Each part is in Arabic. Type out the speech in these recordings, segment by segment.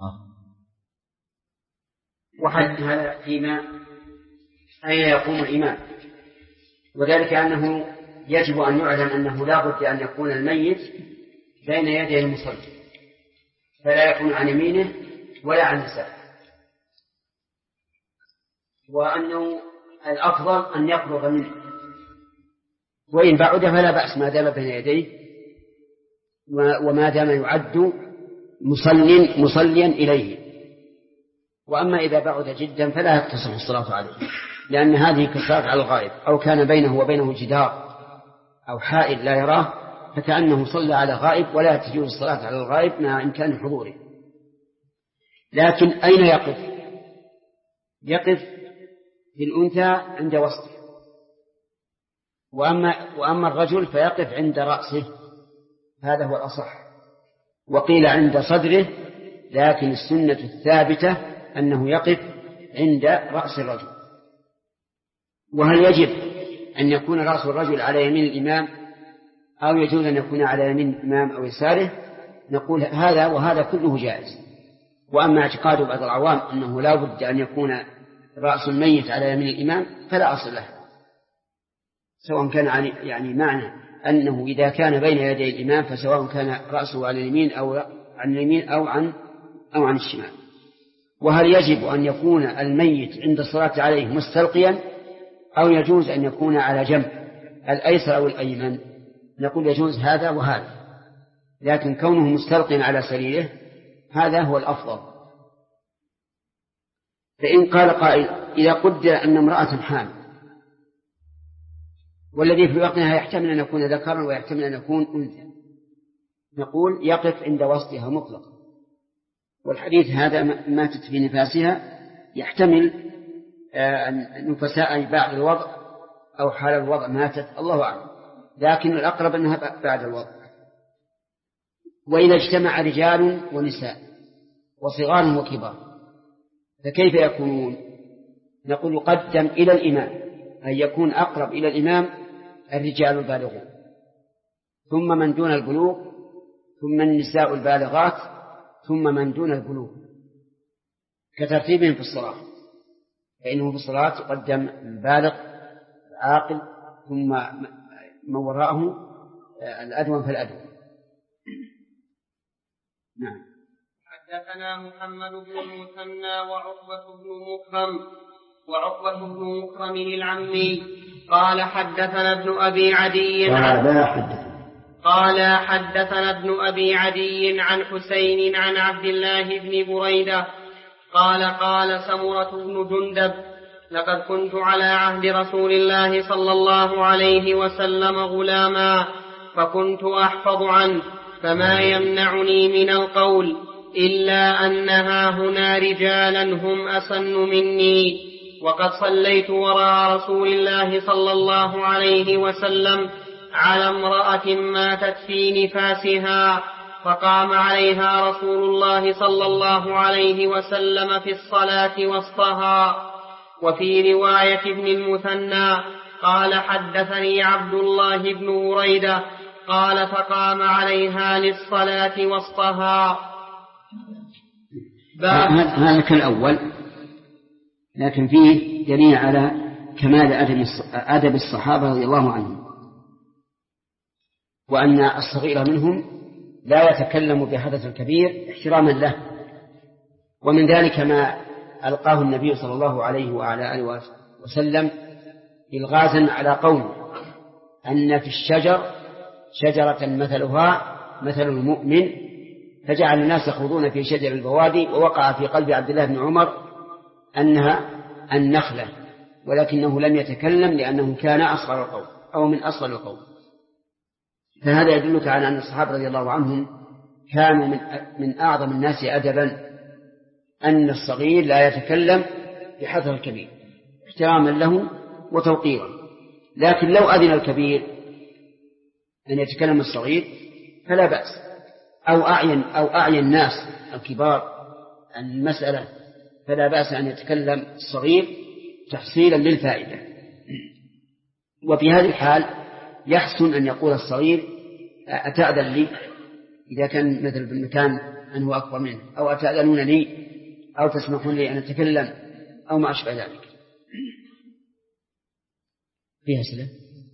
وحد هذا فيما أين يقوم الإمام، وذلك أنه يجب أن يعلم أنه لا بد أن يكون الميت بين يدي المصلي، فلا يكون عن يمينه ولا عن يساره، وأنه الأفضل أن يقرب منه، وإن بعد فلا بأس ما دام بين يديه وما دام يعد مصليا إليه. وأما إذا بعد جدا فلا تصح الصلاة عليه، لأن هذه كالصلاة على الغائب، أو كان بينه وبينه جدار أو حائل لا يراه فكأنه صلى على غائب، ولا تجوز الصلاة على الغائب مع إمكان حضوره. لكن أين يقف؟ يقف في الأنثى عند وسطه، وأما الرجل فيقف عند رأسه، هذا هو الأصح. وقيل عند صدره، لكن السنة الثابتة أنه يقف عند رأس الرجل. وهل يجب أن يكون رأس الرجل على يمين الإمام أو يجوز أن يكون على يمين الإمام أو يساره؟ نقول هذا وهذا كله جائز. وأما اعتقاد بعض العوام أنه لا بد أن يكون رأس الميت على يمين الإمام فلا أصل له، سواء كان يعني معنى أنه إذا كان بين يدي الإمام فسواء كان رأسه على اليمين أو عن اليمين أو عن الشمال. وهل يجب أن يكون الميت عند الصلاة عليه مستلقيا أو يجوز أن يكون على جنب الأيسر أو الأيمن؟ نقول يجوز هذا وهذا، لكن كونه مستلقيا على سريره هذا هو الأفضل. فإن قال قائل إذا قدر أن امرأة حامل والذي في وقتها يحتمل أن يكون ذكرا ويحتمل أن يكون أنثى، نقول يقف عند وسطها مطلقا، والحديث هذا ماتت في نفاسها يحتمل نفساء بعد الوضع أو حال الوضع ماتت، الله أعلم، لكن الأقرب أنها بعد الوضع. وإذا اجتمع رجال ونساء وصغار وكبار فكيف يكونون؟ نقول يقدم إلى الإمام، أن يكون أقرب إلى الإمام الرجال البالغون، ثم من دون البلوغ، ثم النساء البالغات، ثم من دون البلوغ، كترتيبهم في الصلاة، فإنه في الصلاة يقدم البالغ العاقل، ثم من وراءه الأدون فالأدون. نعم. حدثنا محمد بن المثنى وعقبة بن مكرم العمي قال حدثنا ابن أبي عدي عن حسين عن عبد الله بن بريدة قال سمرة بن جندب لقد كنت على عهد رسول الله صلى الله عليه وسلم غلاما فكنت أحفظ عنه، فما يمنعني من القول إلا أنها هنا رجالا هم أسن مني، وقد صليت وراء رسول الله صلى الله عليه وسلم على امرأة ماتت في نفاسها، فقام عليها رسول الله صلى الله عليه وسلم في الصلاة وسطها. وفي رواية ابن المثنى قال حدثني عبد الله بن بريدة قال فقام عليها للصلاة وسطها. هذا كالأول، لكن فيه دليل على كمال أدب الصحابة رضي الله عنهم، وأن الصغير منهم لا يتكلم بحدث الكبير احتراما له. ومن ذلك ما ألقاه النبي صلى الله عليه وعلى آله وسلم إلغازا على قوم أن في الشجر شجرة مثلها مثل المؤمن، فجعل الناس يخوضون في شجر البوادي، ووقع في قلب عبد الله بن عمر أنها النخلة، ولكنه لم يتكلم لأنه كان أصغر القوم أو من أصغر القوم. فهذا يدلك على أن الصحابة رضي الله عنهم كانوا من أعظم الناس أدبا، أن الصغير لا يتكلم بحذر الكبير احتراما له وتوقيرا. لكن لو أذن الكبير أن يتكلم الصغير فلا بأس، أو أعين الناس الكبار عن المسألة فلا بأس أن يتكلم الصغير تحصيلا للفائدة. وفي هذه الحال يحسن أن يقول الصغير أتأذن لي إذا كان مثل بالمكان أنه أكبر منه، أو أتأذنون لي أو تسمحون لي أن أتكلم أو ما أشبه ذلك. فيها سلام.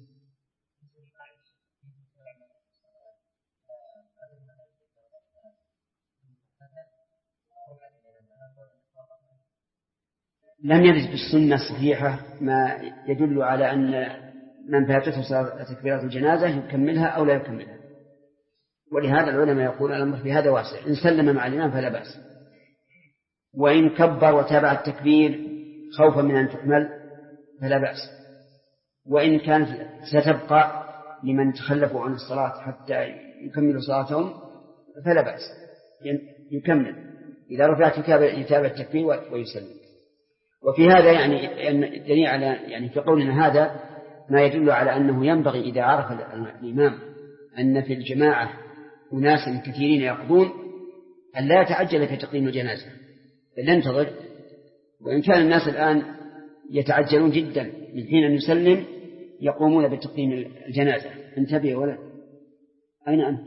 لم يرد بالسنة الصحيحة ما يدل على أن من فاتته تكبيرة الجنازة يكملها أو لا يكملها، ولهذا العلماء يقول الأمر في هذا واسع، إن سلم مع الإمام فلا بأس، وإن كبر وتابع التكبير خوفا من أن تحمل فلا بأس، وإن كانت ستبقى لمن تخلفوا عن الصلاة حتى يكملوا صلاتهم فلا بأس، يكمل إذا رفعت يتابع التكبير ويسلم. وفي هذا يعني دليل على يعني في قولنا هذا ما يدل على أنه ينبغي إذا عرف الإمام أن في الجماعة أناس كثيرين يقضون أن لا يتعجل في تقديم الجنازة، بل ينتظر. وإن كان الناس الآن يتعجلون جدا من حين أن يسلم يقومون بتقديم الجنازة، انتبه ولا أين أنت؟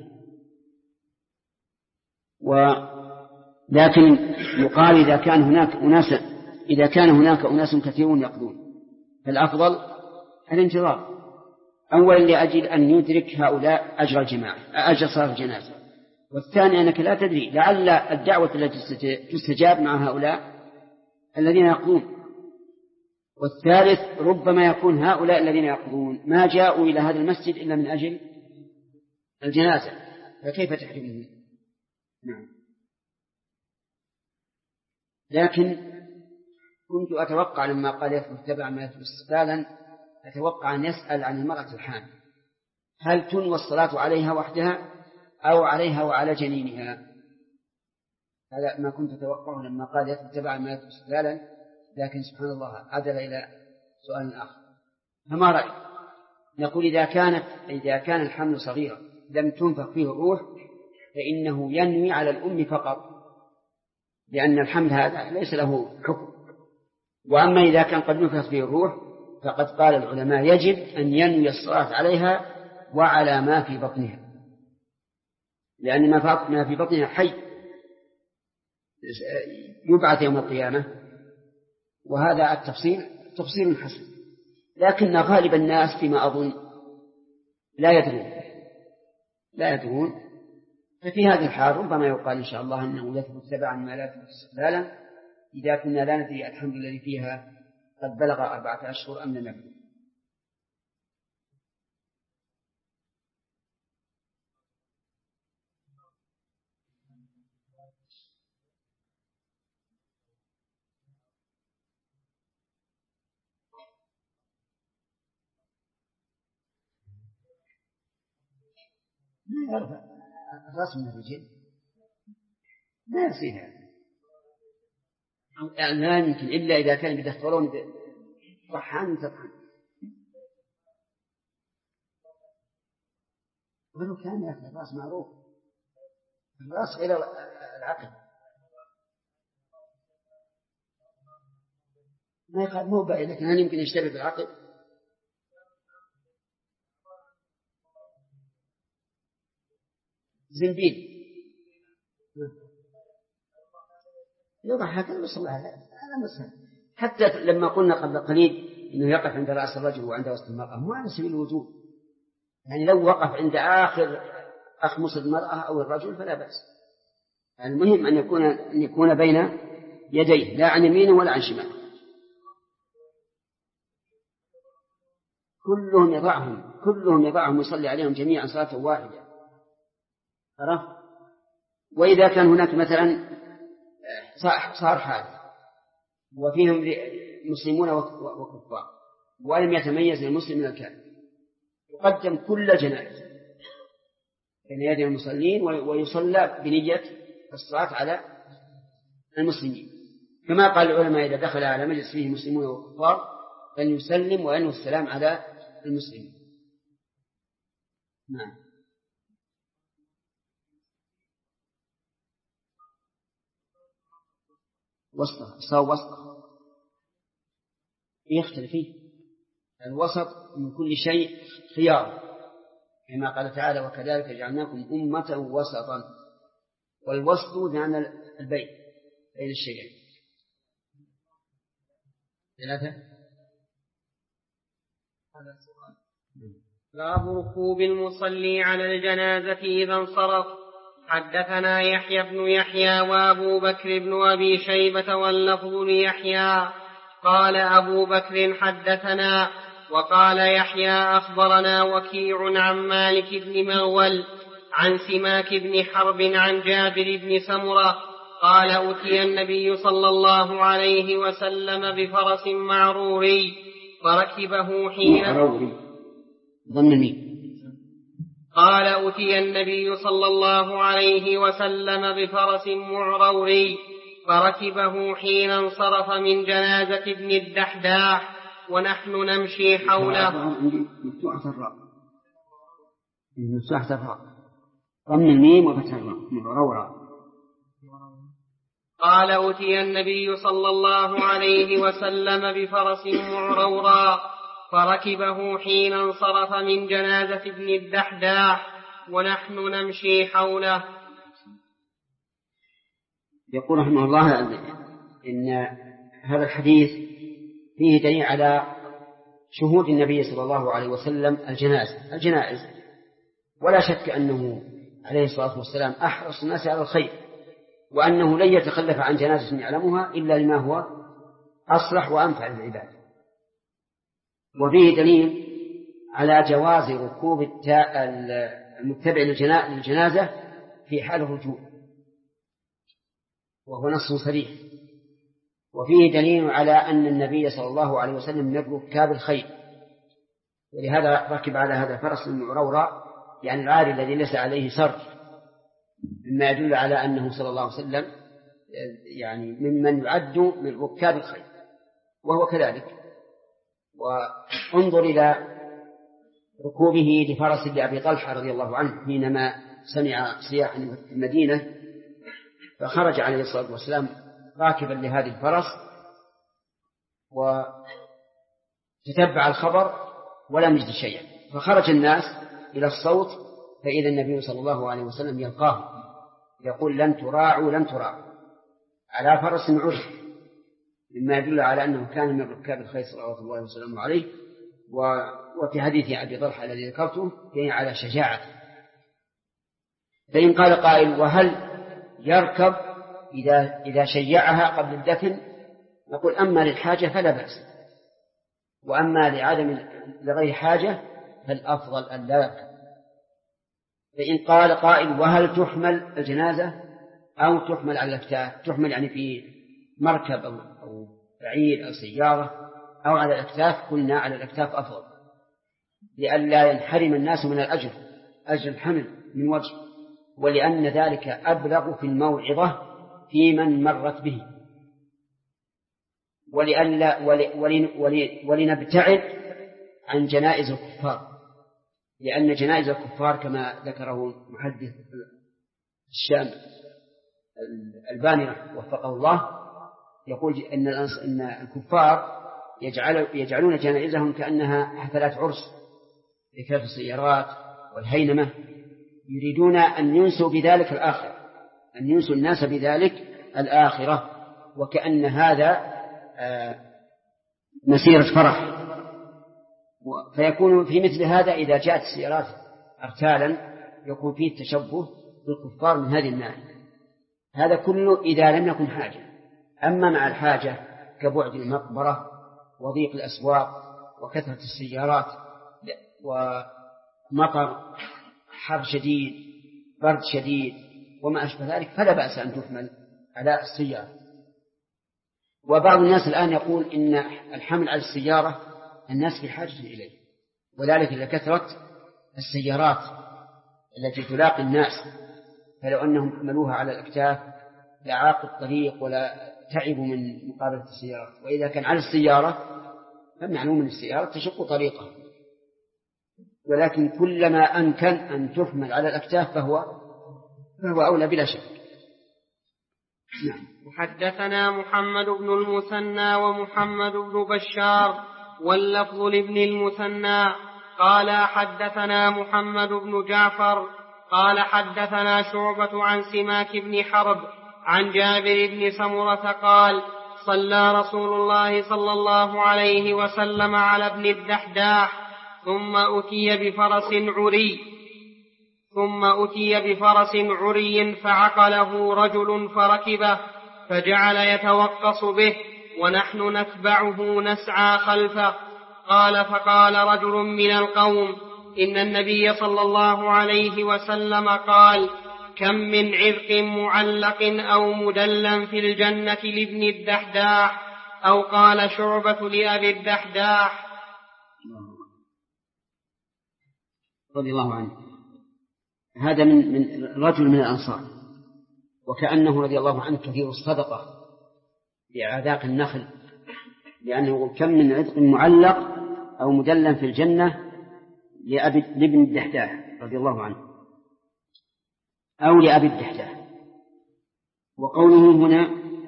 لكن يقال إذا كان هناك أناس كثيرون يقضون فالأفضل الانتظار، أولا لأجل أن يدرك هؤلاء أجر صلاة الجنازة، والثاني أنك لا تدري لعل الدعوة التي تستجاب مع هؤلاء الذين يقضون، والثالث ربما يكون هؤلاء الذين يقضون ما جاءوا إلى هذا المسجد إلا من أجل الجنازة، فكيف تحرمهم؟ نعم. لكن كنت أتوقع لما قال يثبت تبع ما يثبت استقلالا أتوقع أن يسأل عن المرأة الحامل هل تنوى الصلاة عليها وحدها أو عليها وعلى جنينها؟ هذا ما كنت أتوقعه لما قال يثبت تبع ما يثبت استقلالا، لكن سبحان الله عدل إلى سؤال آخر. فما رأيك؟ نقول إذا كان الحمل صغيرا لم تنفخ فيه الروح فإنه ينوي على الأم فقط، لأن الحمل هذا ليس له حكم. وأما إذا كان قد نفخ فيه الروح فقد قال العلماء يجب أن ينوي الصلاة عليها وعلى ما في بطنها، لأن ما في بطنها حي يبعث يوم القيامة، وهذا التفصيل تفصيل حسن. لكن غالب الناس فيما أظن لا يدرون، ففي هذه الحال ربما يقال إن شاء الله أنه يثبت تبعا ما لا يثبت استقلالا إذا كنا لا ندري الحمد الذي فيها قد بلغ 4 أشهر أم لم يبلغ. ما يرفع الرأس من الرجل، ما يصير يعني لا يمكن إلا إذا كان يدخلون طحان تطحن، ولو كان يأخذ الرأس معروف، الرأس إلى العقل ما يقال مو بعيد، لكن هل يمكن يشتبه بالعقل؟ زنبيل يوضع هكذا وصل هذا مسهل. حتى لما قلنا قبل قليل إنه يقف عند رأس الرجل وعند وسط المرأة مو على سبيل الوجوب، يعني لو وقف عند آخر أخمص المرأة أو الرجل فلا بأس. المهم أن يكون بين يديه لا عن يمينه ولا عن شماله، كلهم يضعهم يصلي عليهم جميعا صلاة واحدة. عرفت؟ وإذا كان هناك مثلا صار حال وفيهم مسلمون وكفار ولم يتميز المسلم من الكافر يقدم كل جنائز بين يدي المصلين ويصلى بنية الصلاة على المسلمين، كما قال العلماء إذا دخل على مجلس فيه مسلمون وكفار فليسلم وينوي السلام على المسلمين. نعم. وسطها يختلف فيه الوسط من كل شيء خيار، كما قال تعالى وكذلك جعلناكم أمة وسطا، والوسط بمعنى البين بين الشيئين. 3. باب ركوب المصلي على الجنازة إذا انصرف. حدثنا يحيى بن يحيى وأبو بكر بن أبي شيبة واللفظ ليحيى قال أبو بكر حدثنا، وقال يحيى أخبرنا وكيع عن مالك بن مغول عن سماك بن حرب عن جابر بن سمرة قال أتي النبي صلى الله عليه وسلم بفرس معروري فركبه حين قال أتي النبي صلى الله عليه وسلم بفرس معروري فركبه حين انصرف من جنازة ابن الدحداح ونحن نمشي حوله. مساحة الراء ضم الميم وفتح الراء معرورا. قال أتي النبي صلى الله عليه وسلم بفرس معرورا فركبه حين انصرف من جنازة ابن الدحداح ونحن نمشي حوله. يقول رحمه الله إن هذا الحديث فيه دليل على شهود النبي صلى الله عليه وسلم الجنائز، ولا شك أنه عليه الصلاة والسلام أحرص الناس على الخير، وأنه لن يتخلف عن جنازة يعلمها إلا لما هو أصلح وأنفع للعباد. وفيه دليل على جواز ركوب المتبع للجنازة في حال الرجوع، وهو نص صريح. وفيه دليل على أن النبي صلى الله عليه وسلم من ركاب الخيل، ولهذا ركب على هذا الفرس المعرورا، يعني العاري الذي ليس عليه سر، مما يدل على أنه صلى الله عليه وسلم يعني ممن يعد من ركاب الخيل، وهو كذلك. وانظر إلى ركوبه لفرس لأبي طلحة رضي الله عنه حينما سمع صياح المدينة، فخرج عليه الصلاة والسلام راكبا لهذه الفرس وتتبع الخبر ولم يجد شيئا، فخرج الناس إلى الصوت فإذا النبي صلى الله عليه وسلم يلقاه يقول لن تراعوا على فرس عرج، مما يدل على أنه كان من ركاب الخيل صلوات الله وسلامه عليه. وفي حديث أبي طلحة الذي ذكرته يعني على شجاعته. فإن قال قائل وهل يركب إذا شيعها قبل الدفن؟ نقول أما للحاجة فلا بأس، وأما لغير حاجة فالأفضل أن لا يركب. فإن قال قائل وهل تحمل الجنازة أو تحمل على الأكتاف؟ تحمل يعني في مركب أو بعير أو سيارة أو على الأكتاف؟ قلنا على الأكتاف أفضل، لئلا ينحرم الناس من أجر الحمل من وجه، ولأن ذلك أبلغ في الموعظة في من مرت به، ولنبتعد عن جنائز الكفار، لأن جنائز الكفار كما ذكره محدث الشام البانرة وفقه الله يقول إن الكفار يجعلون جنائزهم كأنها حفلات عرس بكثرة السيارات والهينمة، يريدون أن ينسوا بذلك الآخرة، أن ينسوا الناس بذلك الآخرة، وكأن هذا مسيرة فرح. فيكون في مثل هذا إذا جاءت السيارات أرتالا يكون فيه التشبه بالكفار من هذه الناحية. هذا كله إذا لم يكن حاجة. أما مع الحاجة كبعد المقبرة وضيق الأسواق وكثرة السيارات ومطر حر شديد برد شديد وما أشبه ذلك فلا بأس أن تحمل على السيارة. وبعض الناس الآن يقول إن الحمل على السيارة الناس في حاجة إليه، وذلك لكثرة السيارات التي تلاقي الناس، فلو أنهم حملوها على الأكتاف لعاقوا الطريق ولا تعبوا من مقابلة السيارة. وإذا كان على السيارة فمعلوم من السيارة تشق طريقه، ولكن كلما أمكن أن تحمل على الأكتاف فهو أولى بلا شك. حدثنا محمد بن المثنى ومحمد بن بشار واللفظ لابن المثنى قال حدثنا محمد بن جعفر قال حدثنا شعبة عن سماك بن حرب عن جابر بن سمرة قال صلى رسول الله صلى الله عليه وسلم على ابن الدحداح ثم أتي بفرس عري فعقله رجل فركبه فجعل يتوقص به ونحن نتبعه نسعى خلفه. قال فقال رجل من القوم إن النبي صلى الله عليه وسلم قال كم من عذق معلق أو مدلا في الجنة لابن الدحداح، أو قال شعبة لأبي الدحداح رضي الله عنه. هذا من رجل من الأنصار، وكأنه رضي الله عنه كثير الصدقة بأعذاق النخل، لأنه كم من عذق معلق أو مدلا في الجنة لابن الدحداح رضي الله عنه أو لأبي الدحداح. وقوله هنا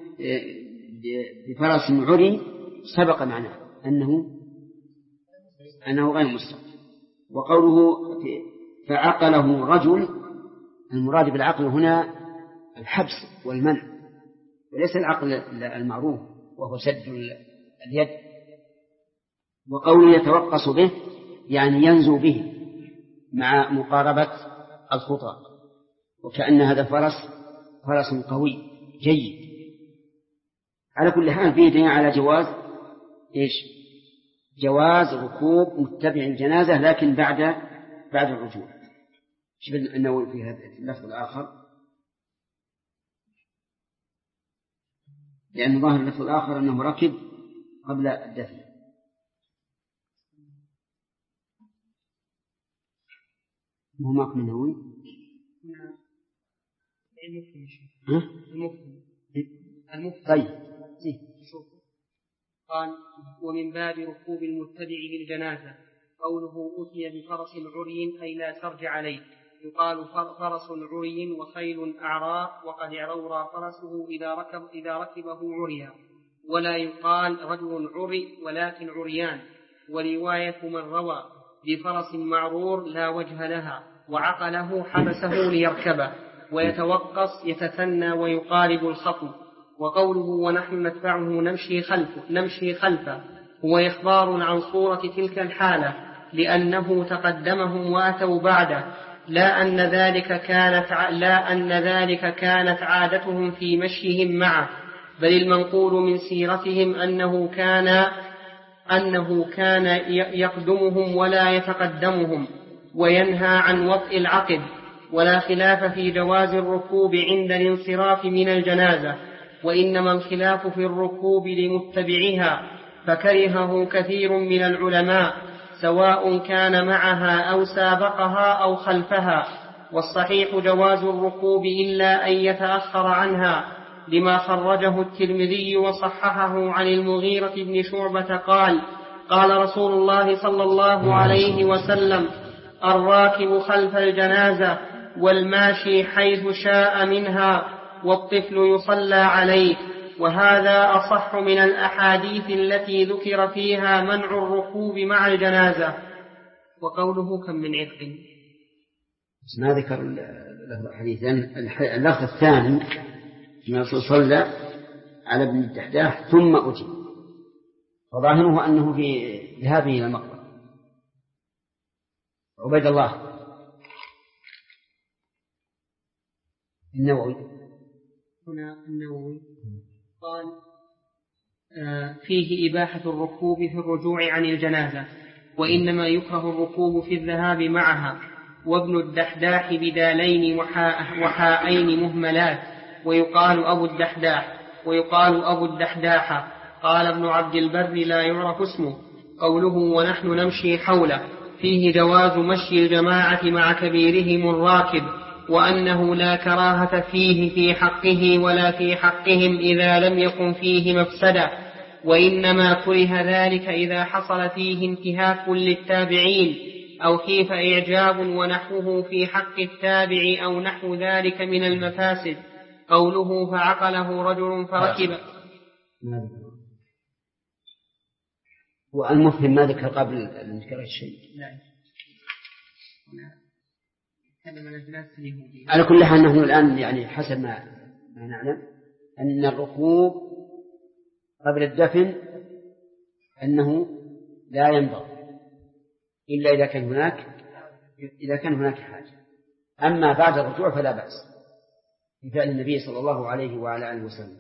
بفرس عري سبق معناه أنه غير مسلم. وقوله فعقله رجل، المراد بالعقل هنا الحبس والمنع، وليس العقل المعروف وهو سد اليد. وقوله يتوقص به يعني ينزو به مع مقاربة الخطى، وكأن هذا فرس قوي جيد. على كل حال فيه دليل على جواز ركوب متبع الجنازة، لكن بعد الرجوع. شوف النووي في هذا اللفظ الآخر، لأن ظاهر اللفظ الآخر أنه ركب قبل الدفن. مو معكم النووي؟ المفهم. طيب. قال ومن باب ركوب المتبع للجنازة قوله أتي بفرس عري أي لا سرج عليه، يقال فرس عري وخيل أعراء وقد عرورى فرسه إذا ركبه عريا، ولا يقال رجل عري ولكن عريان. ورواية من روى بفرس معرور لا وجه لها وعقله حبسه ليركبه ويتوقص يتثنى ويقارب الخطو. وقوله ونحن نتبعه نمشي خلفه هو إخبار عن صورة تلك الحالة، لأنه تقدمهم وأتوا بعده، لا أن ذلك كانت عادتهم في مشيهم معه، بل المنقول من سيرتهم أنه كان يقدمهم ولا يتقدمهم وينهى عن وطئ العقب. ولا خلاف في جواز الركوب عند الانصراف من الجنازة، وإنما الخلاف في الركوب لمتبعها، فكرهه كثير من العلماء سواء كان معها أو سابقها أو خلفها. والصحيح جواز الركوب إلا أن يتأخر عنها، لما خرجه الترمذي وصححه عن المغيرة بن شعبة قال رسول الله صلى الله عليه وسلم الراكب خلف الجنازة والماشي حيث شاء منها والطفل يصلى عليه. وهذا أصح من الأحاديث التي ذكر فيها منع الركوب مع الجنازة. وقوله كم من عتق ما ذكر الحديث، اللفظ الثاني ما صلى على ابن الدحداح ثم أتي، وظاهره أنه في ذهابه المقبرة. عبيد الله النووي هنا النووي قال فيه إباحة الركوب في الرجوع عن الجنازة، وإنما يكره الركوب في الذهاب معها. وابن الدحداح بدالين وحاءين مهملات، ويقال أبو الدحداح. قال ابن عبد البر لا يعرف اسمه. قوله ونحن نمشي حوله فيه جواز مشي الجماعة مع كبيرهم الراكب، وأنه لا كراهة فيه في حقه ولا في حقهم إذا لم يكن فيه مفسدة، وإنما كره ذلك إذا حصل فيه انتهاك للتابعين أو خيف إعجاب ونحوه في حق التابع أو نحو ذلك من المفاسد. قوله فعقله رجل فركب. والمفهم ما ذكر قبل ذكر الشيء. على كل حال نحن الآن يعني حسب ما نعلم أن الركوب قبل الدفن أنه لا ينبغي إلا إذا كان هناك حاجة. أما بعد الرجوع فلا بأس بفعل النبي صلى الله عليه وعلى آله وسلم.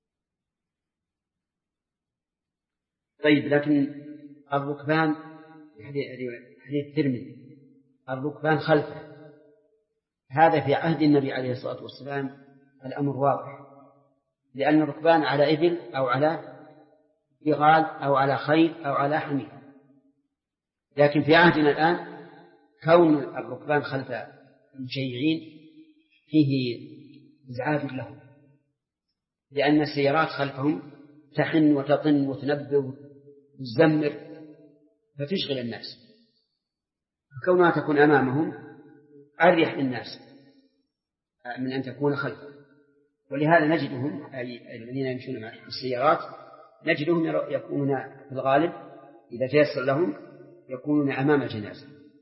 طيب، لكن الركبان حديث الترمذي الركبان خلفه، هذا في عهد النبي عليه الصلاة والسلام الأمر واضح، لأن الركبان على إبل أو على بغال أو على خيل أو على حمير. لكن في عهدنا الآن كون الركبان خلف المشيعين فيه إزعاج لهم، لأن السيارات خلفهم تحن وتطن وتنبه وتزمر فتشغل الناس، فكونها تكون أمامهم أريح للناس من أن تكون خلفهم. ولهذا نجدهم أي الذين يمشون في السيارات نجدهم يكونون في الغالب إذا تيسر لهم يكونون أمام الجنازة.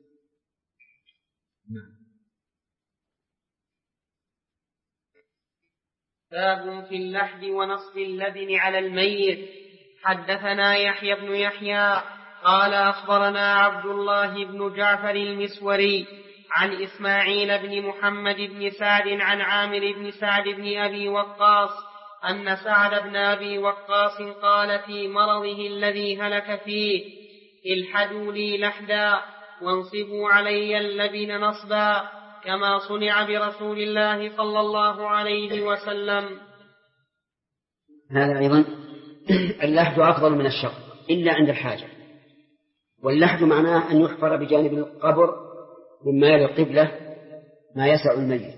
باب في اللحد ونصب اللبن على الميت. حدثنا يحيى بن يحيى قال أخبرنا عبد الله بن جعفر المسوري عن إسماعيل بن محمد بن سعد عن عامر بن سعد بن أبي وقاص أن سعد بن أبي وقاص قال في مرضه الذي هلك فيه: الحدوا لي لحدا وانصبوا علي اللبن نصبا كما صنع برسول الله صلى الله عليه وسلم. هذا أيضا اللحد أفضل من الشق إلا عند الحاجة. واللحد معناه أن يحفر بجانب القبر مما يلي القبلة ما يسع الميت.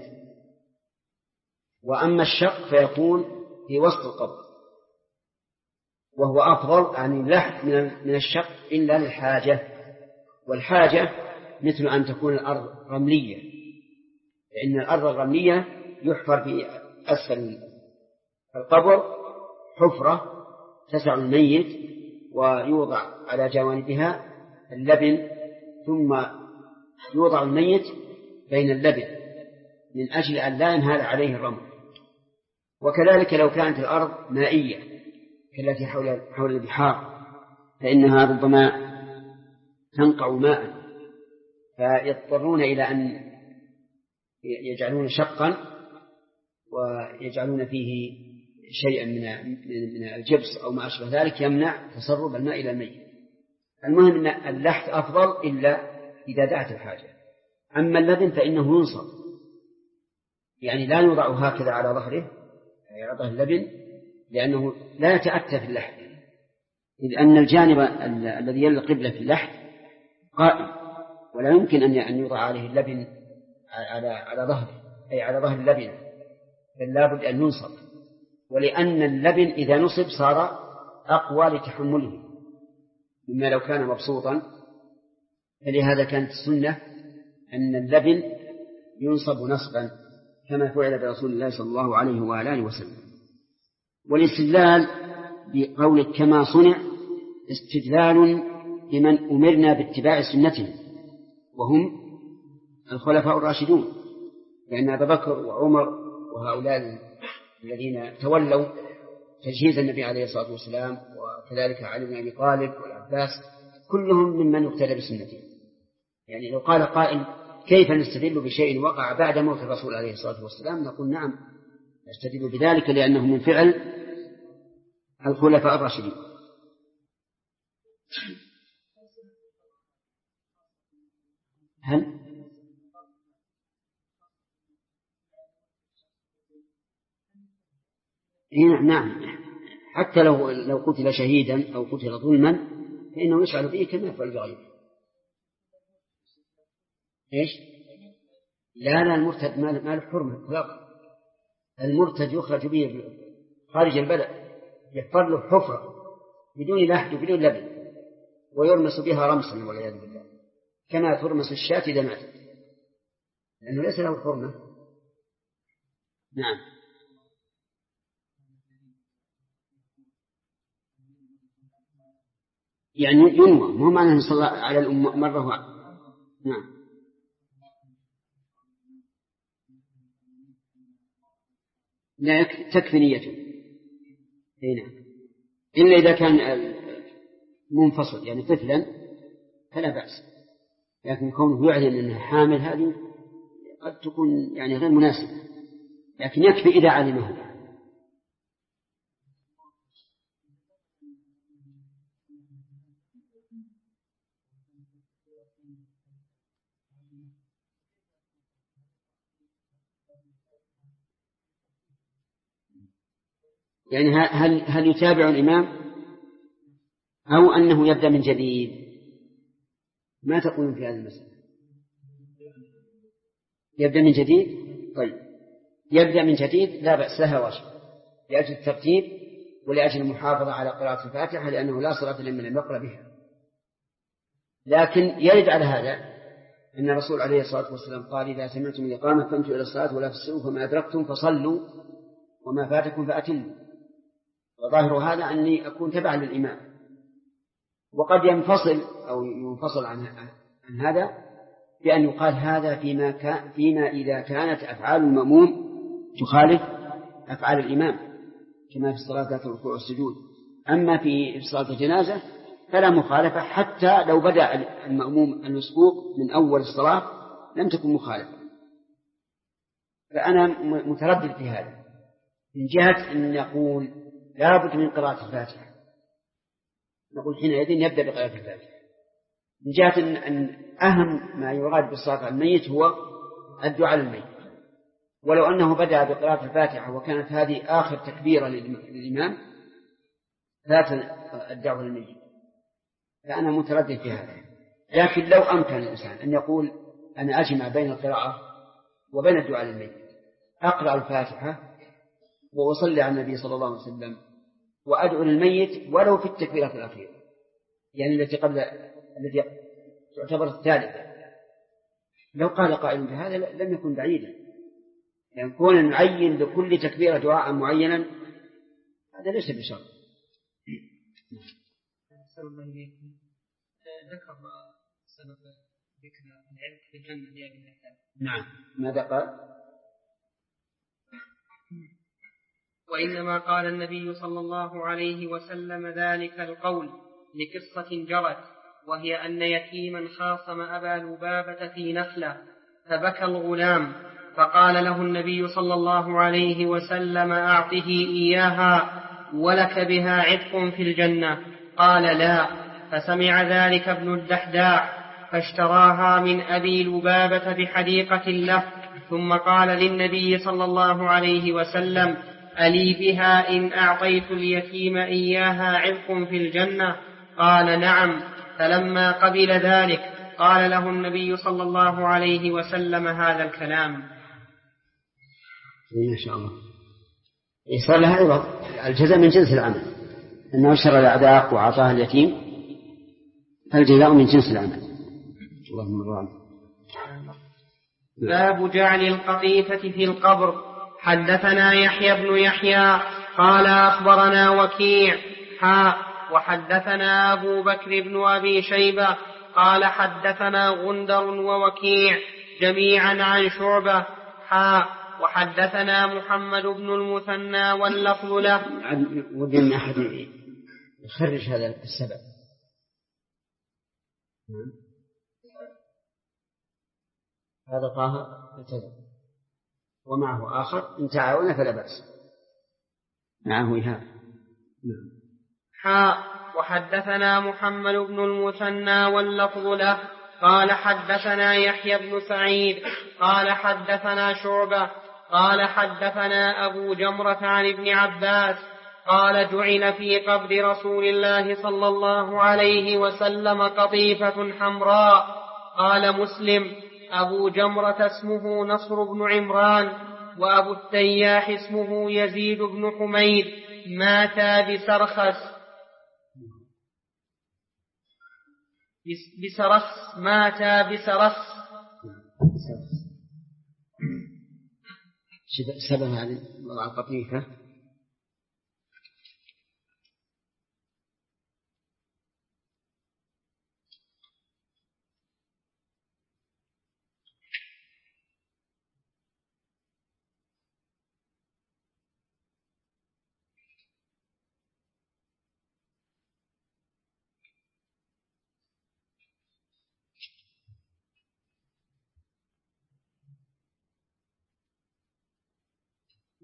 وأما الشق فيكون في وسط القبر، وهو أفضل عن اللحد من الشق إلا للحاجة. والحاجة مثل أن تكون الأرض رملية، لأن الأرض الرملية يحفر في أسفل القبر حفرة تسع الميت ويوضع على جوانبها اللبن، ثم يوضع الميت بين اللبن من أجل أن لا ينهال عليه الرمل. وكذلك لو كانت الأرض مائية كالتي حول البحار فإنها ربما تنقع ماء، فيضطرون إلى أن يجعلون شقا ويجعلون فيه شيئا من الجبس أو ما أشبه ذلك يمنع تسرب الماء إلى الميت. المهم أن اللحد أفضل إلا إذا دعت الحاجة. أما اللبن فإنه ينصب، يعني لا يوضع هكذا على ظهره على ظهر اللبن، لأنه لا يتأتى في اللحد، إذ أن الجانب الذي يلي القبلة في اللحد قائم، ولا يمكن أن يوضع عليه اللبن على ظهره أي على ظهر اللبن، بل لابد أن ينصب. ولأن اللبن إذا نصب صار أقوى لتحمله مما لو كان مبسوطا، فلهذا كانت السنة أن اللبن ينصب نصبا كما فعل برسول الله صلى الله عليه وآله وسلم. والاستدلال بقولك كما صنع استدلال لمن أمرنا باتباع سنته وهم الخلفاء الراشدون، لأن أبا بكر وعمر وهؤلاء الذين تولوا تجهيز النبي عليه الصلاة والسلام وكذلك علي بن أبي طالب والعباس كلهم ممن يقتدى بسنته. يعني لو قال قائل كيف نستدل بشيء وقع بعد موت الرسول عليه الصلاة والسلام، نقول نعم نستدل بذلك لأنه من فعل الخلفاء الراشدين. هل نعم، حتى لو قتل شهيدا أو قتل ظلما فإنه يشعر به كما يفعل بغيره. إيش؟ لا المرتد ما له حرمة إطلاقا. المرتد يخرج به خارج البلد، يحفر له حفرة بدون لحد وبدون لبن ويرمس بها رمسا والعياذ بالله، كما ترمس الشاة إذا ماتت، لأنه ليس له حرمة. نعم. يعني ينوى، مو معنى أن صلى على الأمة مرة. نعم. لا تكفي نيته. نعم. إلا إذا كان منفصل يعني طفلا فلا بأس، لكن كونه يعلن أنها حامل هذه قد تكون يعني غير مناسبة، لكن يكفي إذا علمه. يعني هل يتابع الإمام أو أنه يبدأ من جديد؟ ما تقولون في هذه المسألة؟ يبدأ من جديد. طيب يبدأ من جديد لا بأس لها وجه، لأجل الترتيب ولأجل المحافظة على قراءة الفاتحة، لأنه لا صلاة لمن لم يقرأ بها. لكن يرد على هذا أن الرسول عليه الصلاة والسلام قال إذا سمعتم الإقامة فامشوا إلى الصلاة ولا تسروا، فما أدركتم فصلوا وما فاتكم فأتموا. وظاهر هذا أني أكون تبعا للإمام. وقد ينفصل عن هذا بأن يقال هذا فيما إذا كانت أفعال المأموم تخالف أفعال الإمام، كما في الصلاة ذات الركوع والسجود. أما في صلاة الجنازة فلا مخالفة، حتى لو بدأ المأموم المسبوق من أول الصلاة لم تكن مخالفة. فأنا متردد في هذا، من جهة أن نقول لا بد من قراءة الفاتحة، نقول حينئذ يبدأ بقراءة الفاتحة. من جهة أن أهم ما يراد بالصلاة على الميت هو الدعاء للميت، ولو أنه بدأ بقراءة الفاتحة وكانت هذه آخر تكبيرة للإمام لا الدعوة للميت، فأنا متردد في هذا. لكن لو أمكن الإنسان أن يقول أنا أجمع بين القراءة وبين الدعاء للميت، أقرأ الفاتحة وأصلي على النبي صلى الله عليه وسلم وأدعو للميت ولو في التكبيرة الأخيرة، يعني التي تعتبر الثالثة. لو قال قائل بهذا لم يكن بعيدا، يعني كون نعين لكل تكبيرة دعاء معينا هذا ليس بشرط. ذكر سبب ذكر العلم في الجنة لأبي الدحداح. نعم. ماذا قال؟ وإنما قال النبي صلى الله عليه وسلم ذلك القول لقصة جرت، وهي أن يتيما خاصم أبا لبابة في نخلة، فبكى الغلام، فقال له النبي صلى الله عليه وسلم أعطه إياها ولك بها عتق في الجنة. قال لا. فسمع ذلك ابن الدحداح فاشتراها من أبي لبابة بحديقة له، ثم قال للنبي صلى الله عليه وسلم ألي بها إن أعطيت اليتيم إياها عتق في الجنة؟ قال نعم. فلما قبل ذلك قال له النبي صلى الله عليه وسلم هذا الكلام. ما شاء الله. صار لها عوض، الجزاء من جنس العمل، أنه اشترى الأعداء وأعطاها اليتيم، فالجزاء من جنس العمل. اللهم بارك. باب جعل القطيفة في القبر. حدثنا يحيى بن يحيى قال أخبرنا وكيع وحدثنا أبو بكر بن أبي شيبة قال حدثنا غندر ووكيع جميعا عن شعبة وحدثنا محمد بن المثنى واللفظ له. ودي أن أحد يخرج هذا السبب. هذا طه التزم ومعه آخر إن تعاون فلا بأس، معه إيهاب. وحدثنا محمد بن المثنى واللفظ له قال حدثنا يحيى بن سعيد قال حدثنا شعبة قال حدثنا أبو جمرة عن ابن عباس قال جعل في قبر رسول الله صلى الله عليه وسلم قطيفة حمراء. قال مسلم أبو جمرة اسمه نصر بن عمران، وأبو التياح اسمه يزيد بن حميد، ماتا بسرخس سبب هذه وضع القطيفة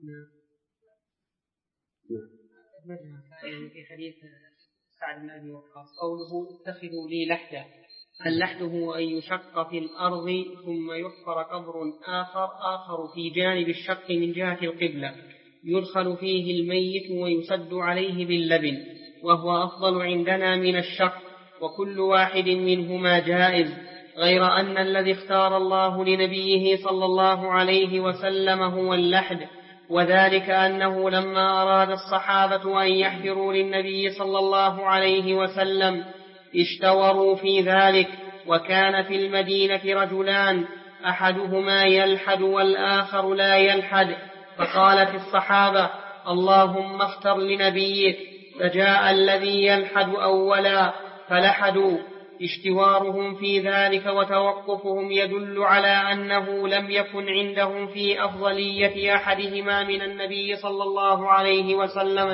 يعني في حديث سعد بن أبي وقاص قوله اتخذوا لي لحدا، اللحد هو أن يشق في الأرض ثم يحفر قبر آخر في جانب الشق من جهة القبلة يدخل فيه الميت ويسد عليه باللبن، وهو أفضل عندنا من الشق، وكل واحد منهما جائز، غير أن الذي اختار الله لنبيه صلى الله عليه وسلم هو اللحد، وذلك أنه لما أراد الصحابة أن يحفروا للنبي صلى الله عليه وسلم اشتوروا في ذلك، وكان في المدينة رجلان أحدهما يلحد والآخر لا يلحد، فقالت الصحابة اللهم اختر لنبيك، فجاء الذي يلحد أولا فلحدوا. اشتوارهم في ذلك وتوقفهم يدل على أنه لم يكن عندهم في أفضلية أحدهما من النبي صلى الله عليه وسلم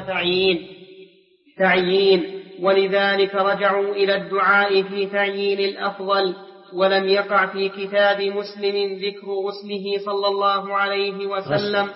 تعيين، ولذلك رجعوا إلى الدعاء في تعيين الأفضل، ولم يقع في كتاب مسلم ذكر غسله صلى الله عليه وسلم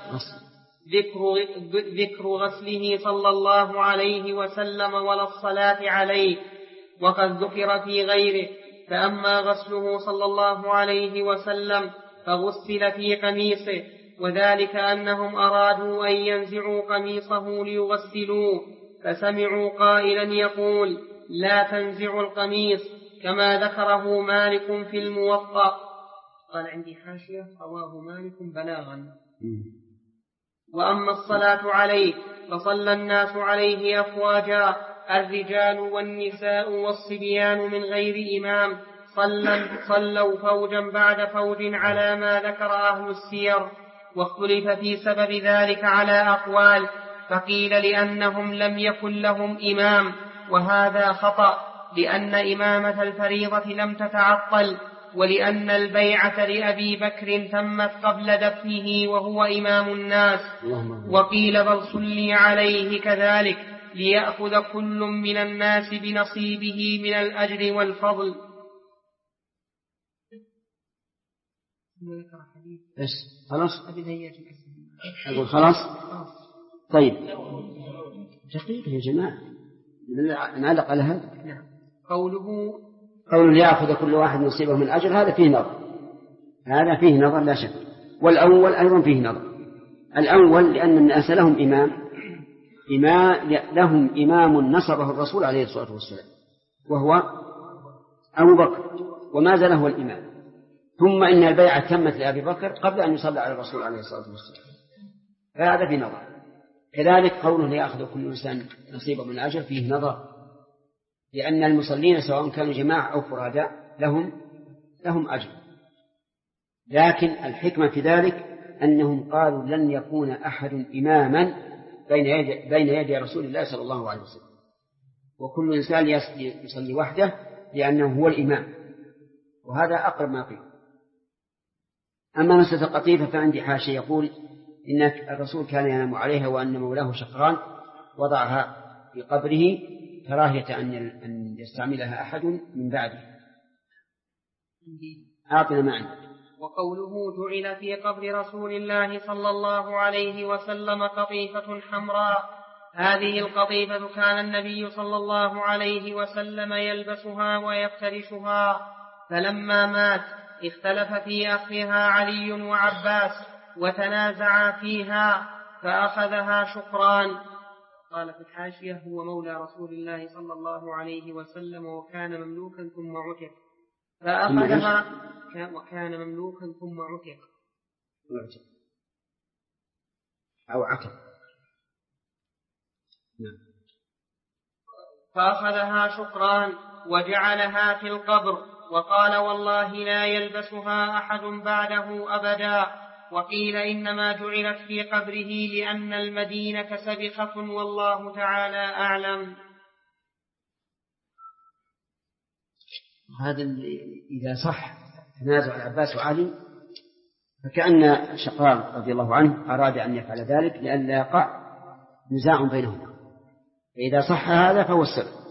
ذكر غسله صلى الله عليه وسلم ولا الصلاة عليه، وقد ذكر في غيره، فأما غسله صلى الله عليه وسلم فغسل في قميصه، وذلك أنهم أرادوا أن ينزعوا قميصه ليغسلوه، فسمعوا قائلا يقول لا تنزعوا القميص، كما ذكره مالك في الموطأ. قال عندي حاشية رواه مالك بلاغا. وأما الصلاة عليه فصلى الناس عليه أفواجا، الرجال والنساء والصبيان من غير إمام، صلوا فوجا بعد فوج على ما ذكر أهل السير، واختلف في سبب ذلك على أقوال، فقيل لأنهم لم يكن لهم إمام، وهذا خطأ، لأن إمامة الفريضة لم تتعطل، ولأن البيعة لأبي بكر تمت قبل دفنه وهو إمام الناس، وقيل بل صلي عليه كذلك ليأخذ كل من الناس بنصيبه من الأجر والفضل. خلاص أقول خلاص. طيب دقيقة يا جماعة نعلق على هذا. قول ليأخذ كل واحد نصيبه من الأجر، هذا فيه نظر لا شك، والأول أيضا فيه نظر. الأول لأن الناس لهم إمام نصبه الرسول عليه الصلاة والسلام وهو أبو بكر، وما زال هو الإمام، ثم إن البيعة تمت لأبي بكر قبل أن يصلى على الرسول عليه الصلاة والسلام، فهذا فيه نظر. كذلك قوله ليأخذ كل إنسان نصيبه من الأجر فيه نظر، لأن المصلين سواء كانوا جماعة أو فرادى لهم أجر، لكن الحكمة في ذلك أنهم قالوا لن يكون أحد إماما بين يدي رسول الله صلى الله عليه وسلم، وكل إنسان يصلي وحده لأنه هو الإمام، وهذا أقرب ما فيه. أما مسألة القطيفة فعندي حاشية يقول إن الرسول كان ينام عليها، وأن مولاه شقران وضعها في قبره كراهية أن يستعملها أحد من بعده. أعطنا معنا. وقوله جعل في قبر رسول الله صلى الله عليه وسلم قطيفة حمراء، هذه القطيفة كان النبي صلى الله عليه وسلم يلبسها ويفترشها، فلما مات اختلف في أخذها علي وعباس وتنازعا فيها فأخذها شكران. قال في الحاشية هو مولى رسول الله صلى الله عليه وسلم وكان مملوكا ثم عتق، فأخذها وكان مملوكا ثم عتق أو عتق. فأخذها شكران وجعلها في القبر، وقال والله لا يلبسها أحد بعده أبدا. وقيل إنما جعلت في قبره لأن المدينة سبخة، والله تعالى أعلم. هذا إذا صح تنازع العباس وعلي فكأن شقران رضي الله عنه أراد أن يفعل ذلك لئلا يقع نزاع بينهما، فإذا صح هذا فهو السبب.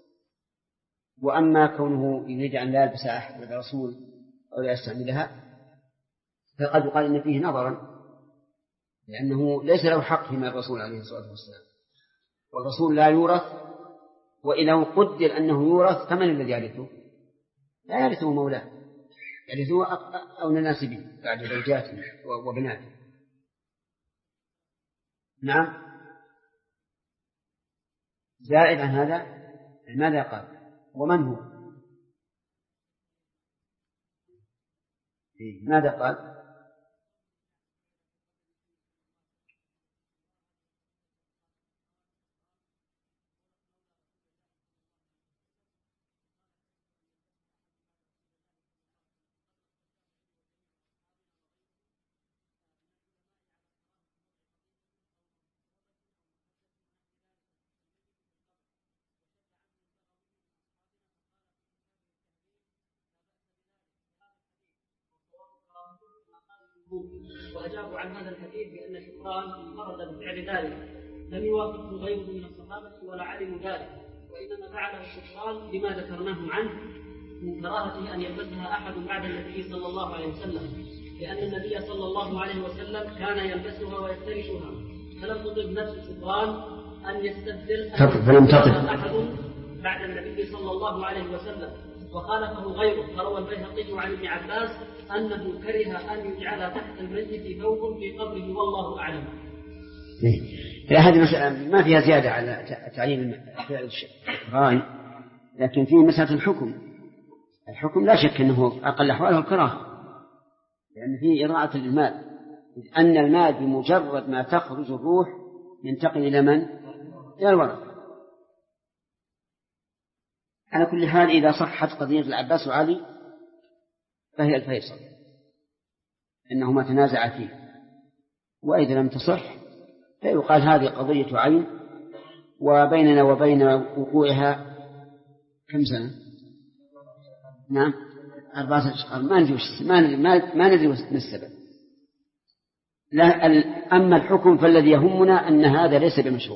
وأما كونه يريد أن لا يلبس أحد الرسول أو لا يستعملها فقد يقال إن فيه نظرا، لأنه ليس له حق فيما الرسول عليه الصلاة والسلام، والرسول لا يورث، وإذا قدر أنه يورث فمن الذي يرثه؟ لا يرثه مولاه، يرثه أو نناسبه بعد زوجاته وبناته. نعم. زائد عن هذا ماذا قال؟ ومن هو؟ ماذا قال؟ وأجابوا عن هذا الحديث بأن شكران انفرد بفعل ذلك، لم يوافقه غيره من الصحابة ولا علموا ذلك، وإنما فعله شكران بما ذكرناه عنه من كراهته أن يلبسها أحد بعد النبي صلى الله عليه وسلم، لأن النبي صلى الله عليه وسلم كان يلبسها ويفترشها، فلم تطب نفس شكران أن يستبدل أحد بعد النبي صلى الله عليه وسلم، وخالفه غيره. فروى البيهقي عن ابن عباس أنه كره أن يجعل تحت الميت ثوب في قبره والله أعلم. هذه مسألة ما فيها زيادة على تعليل فعل الشكران، لكن فيه مسألة الحكم لا شك أنه أقل أحواله الكراهة، لأن فيه إضاعة للمال، أن المال بمجرد ما تخرج الروح ينتقل إلى من؟ إلى الورثة. على كل حال إذا صحت قضية العباس وعلي فهي الفيصل، إنهما تنازعا فيه، وإذا لم تصح فيقال هذه قضية عين، وبيننا وبين وقوعها كم سنة؟ نعم 14 شهر، ما ندري ما السبب. أما الحكم فالذي يهمنا أن هذا ليس بمشروع،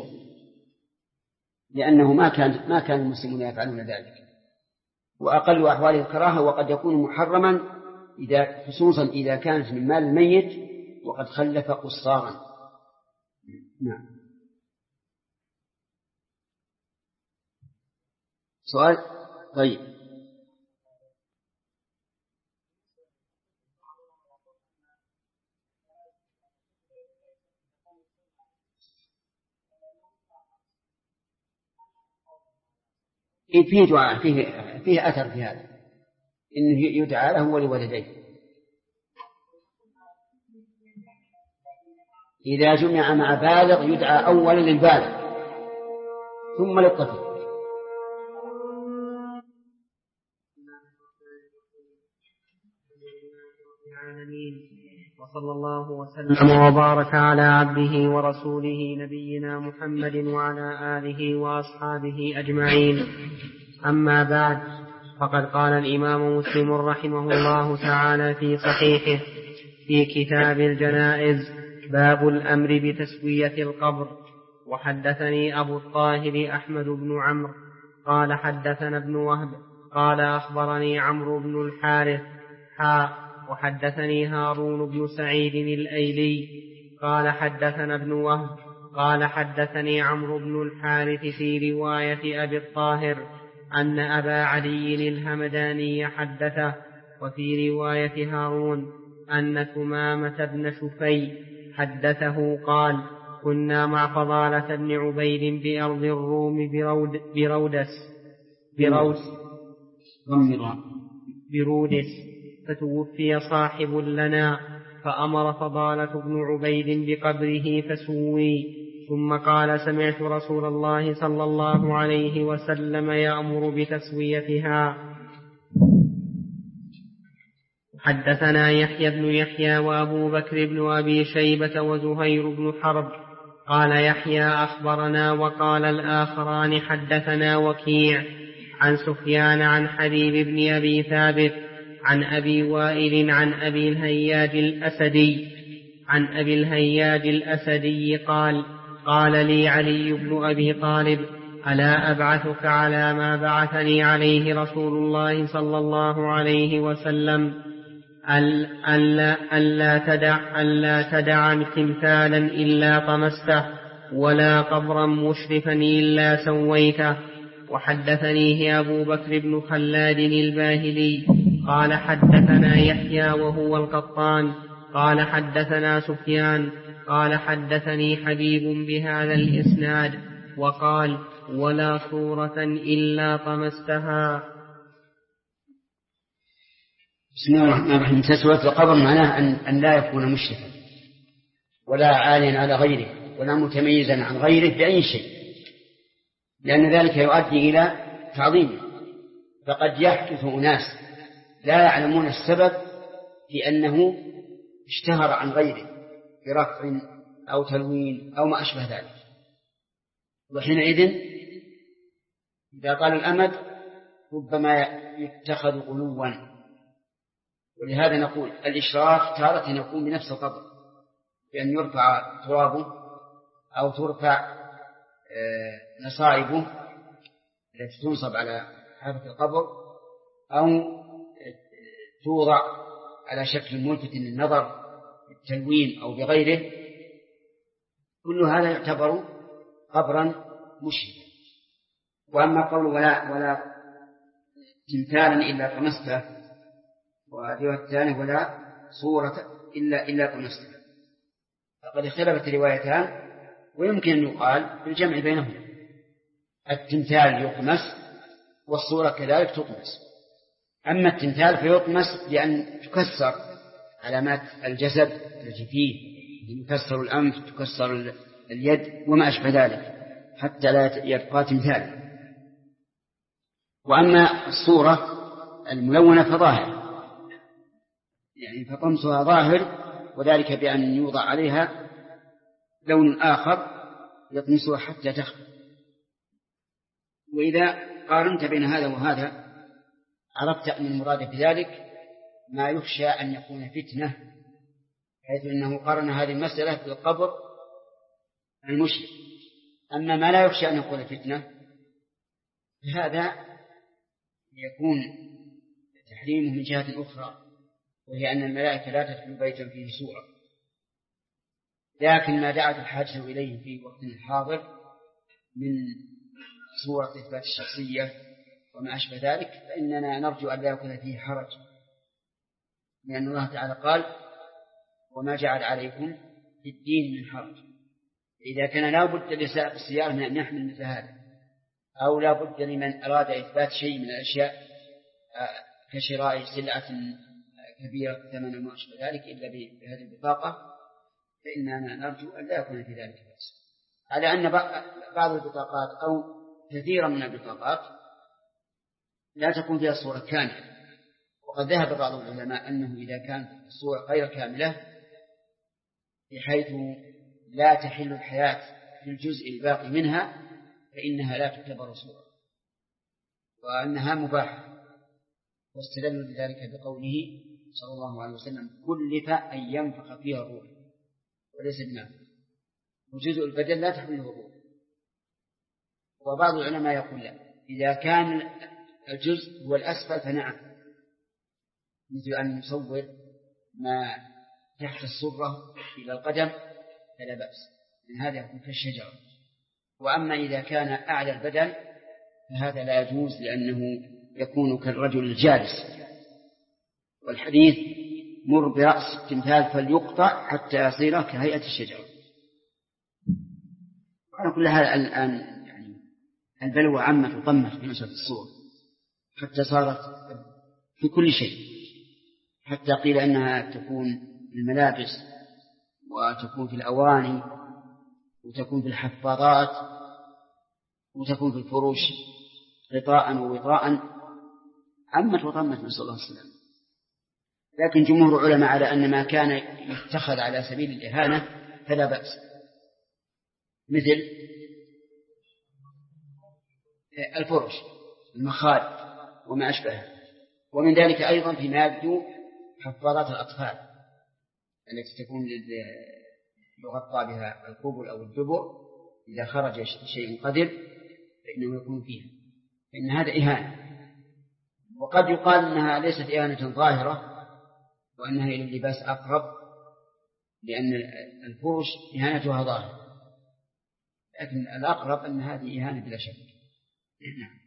لأنه ما كان المسلمون يفعلون ذلك، وأقل أحوال الكراهة، وقد يكون محرما خصوصا إذا كانت من مال الميت وقد خلف قصارا. نعم. سؤال؟ طيب. فيه دعاء، فيه أثر في هذا، إنه يدعى له ولوالديه إذا جمع مع بالغ، يدعى أولا للبالغ ثم للطفل. وصلى الله وسلم وبارك على عبده ورسوله نبينا محمد وعلى آله وأصحابه أجمعين. أما بعد، فقد قال الإمام مسلم رحمه الله تعالى في صحيحه في كتاب الجنائز: باب الأمر بتسوية القبر. وحدثني أبو الطاهر أحمد بن عمرو قال حدثنا ابن وهب قال أخبرني عمرو بن الحارث وحدثني هارون بن سعيد الأيلي قال حدثنا ابن وهب قال حدثني عمرو بن الحارث في رواية أبي الطاهر أن أبا علي الهمداني حدثه، وفي رواية هارون أن ثمامة بن شفي حدثه قال: كنا مع فضالة بن عبيد بأرض الروم برودس، فتوفي صاحب لنا، فأمر فضالة بن عبيد بقبره فسوي، ثم قال: سمعت رسول الله صلى الله عليه وسلم يأمر بتسويتها. حدثنا يحيى بن يحيى وأبو بكر بن أبي شيبة وزهير بن حرب. قال يحيى: أخبرنا، وقال الآخران: حدثنا وكيع عن سفيان عن حبيب بن أبي ثابت عن أبي وائل عن أبي الهياج الأسدي قال: قال لي علي بن أبي طالب: ألا أبعثك على ما بعثني عليه رسول الله صلى الله عليه وسلم؟ ألا تدع تمثالا إلا طمسته ولا قبرا مشرفا إلا سويته. وحدثنيه أبو بكر بن خلاد الباهلي قال حدثنا يحيى وهو القطان قال حدثنا سفيان قال حدثني حبيب بهذا الإسناد وقال ولا صورة إلا طمستها. بسم الله الرحمن الرحيم. تسوية القبر معناه أن لا يكون مشرفا ولا عاليا على غيره ولا متميزا عن غيره بأي شيء، لأن ذلك يؤدي إلى تعظيمه. فقد يحدث أناس لا يعلمون السبب في أنه اشتهر عن غيره برفع أو تلوين أو ما أشبه ذلك، وحينئذ إذا طال الأمد ربما يتخذ غلوا. ولهذا نقول الإشراف تارة يكون بنفس القبر، بأن يرفع ترابه أو ترفع نصائبه التي تنصب على حافة القبر أو توضع على شكل ملفت للنظر بالتلوين أو بغيره. كل هذا يعتبر قبرا مشرفا. وأما قول ولا تمثالا إلا طمسته، والرواية الثانية ولا صورة إلا طمسته، فقد اختلفت الروايتان، ويمكن أن يقال بالجمع بينهم. التمثال يطمس والصورة كذلك تطمس. أما التمثال فيطمس لأن تكسر علامات الجسد التي فيه، يكسر الأنف، تكسر اليد وما أشبه ذلك حتى لا يبقى تمثال. وأما الصورة الملونة فظاهر، يعني فطمسها ظاهر، وذلك بأن يوضع عليها لون آخر يطمسها حتى تخفى. وإذا قارنت بين هذا وهذا عرفت أن المراد بذلك ما يخشى أن يكون فتنة، حيث أنه قارن هذه المسألة بالقبر المشرك. أما ما لا يخشى أن يكون فتنة فهذا يكون تحريمه من جهة أخرى، وهي أن الملائكة لا تدخل بيتا فيه صورة. لكن ما دعت الحاجة إليه في وقت الحاضر من صورة إثبات الشخصية وما أشبه ذلك فإننا نرجو أن لا يكون فيه حرج، لأن الله تعالى قال وما جعل عليكم في الدين من حرج. إذا كان لا بد لسائق السيارة من أن يحمل مثل هذا، أو لا بد لمن أراد إثبات شيء من الأشياء كشراء سلعة كبيرة ثمن وما أشبه ذلك إلا بهذه البطاقة، فإننا نرجو أن لا يكون في ذلك بأس. على أن بعض البطاقات أو كثيرا من البطاقات لا تكون فيها الصورة كاملة، وقد ذهب بعض العلماء أنه إذا كانت الصورة غير كاملة بحيث لا تحل الحياة في الجزء الباقي منها فإنها لا تعتبر صورة، وأنها مباحة. واستدلوا لذلك بقوله صلى الله عليه وسلم كلف أن ينفخ فيها الروح وليس بنافخ، وجزء البدن لا تحمله الروح. وبعض العلماء يقول لا، إذا كان الجزء هو الأسفل فنعم، مثل أن نصور ما تحت الصرة إلى القدم فلا بأس، من هذا يكون كالشجرة. وأما إذا كان أعلى البدن فهذا لا يجوز، لأنه يكون كالرجل الجالس. والحديث مر برأس التمثال فليقطع حتى يصير كهيئة الشجرة. وعلى كل هذا الآن يعني البلوى عمت وطمت في مسألة الصور حتى صارت في كل شيء، حتى قيل أنها تكون في الملابس وتكون في الأواني وتكون في الحفاظات وتكون في الفروش غطاء ووطاء، عمت وطمت نسأل الله السلامة. لكن جمهور العلماء على أن ما كان يتخذ على سبيل الإهانة فلا بأس، مثل الفرش المخاد وما أشبهها. ومن ذلك أيضا فيما يبدو حفاظات الأطفال التي تكون يغطى بها القبل أو الدبر، إذا خرج شيء قدر فإنه يكون فيها، فإن هذا إهانة. وقد يقال أنها ليست إهانة ظاهرة، وأنها إلى اللباس أقرب، لأن الفوش إهانتها ظاهرة، لكن الأقرب أن هذه إهانة بلا شك. نعم.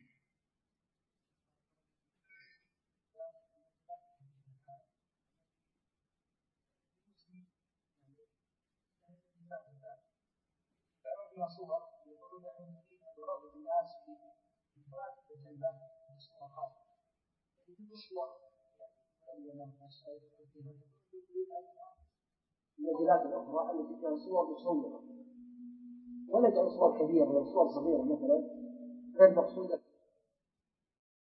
البلاد الأخرى التي فيها صور مصورة، ولا صور كبيرة ولا صور صغيرة مثلا غير مقصودة.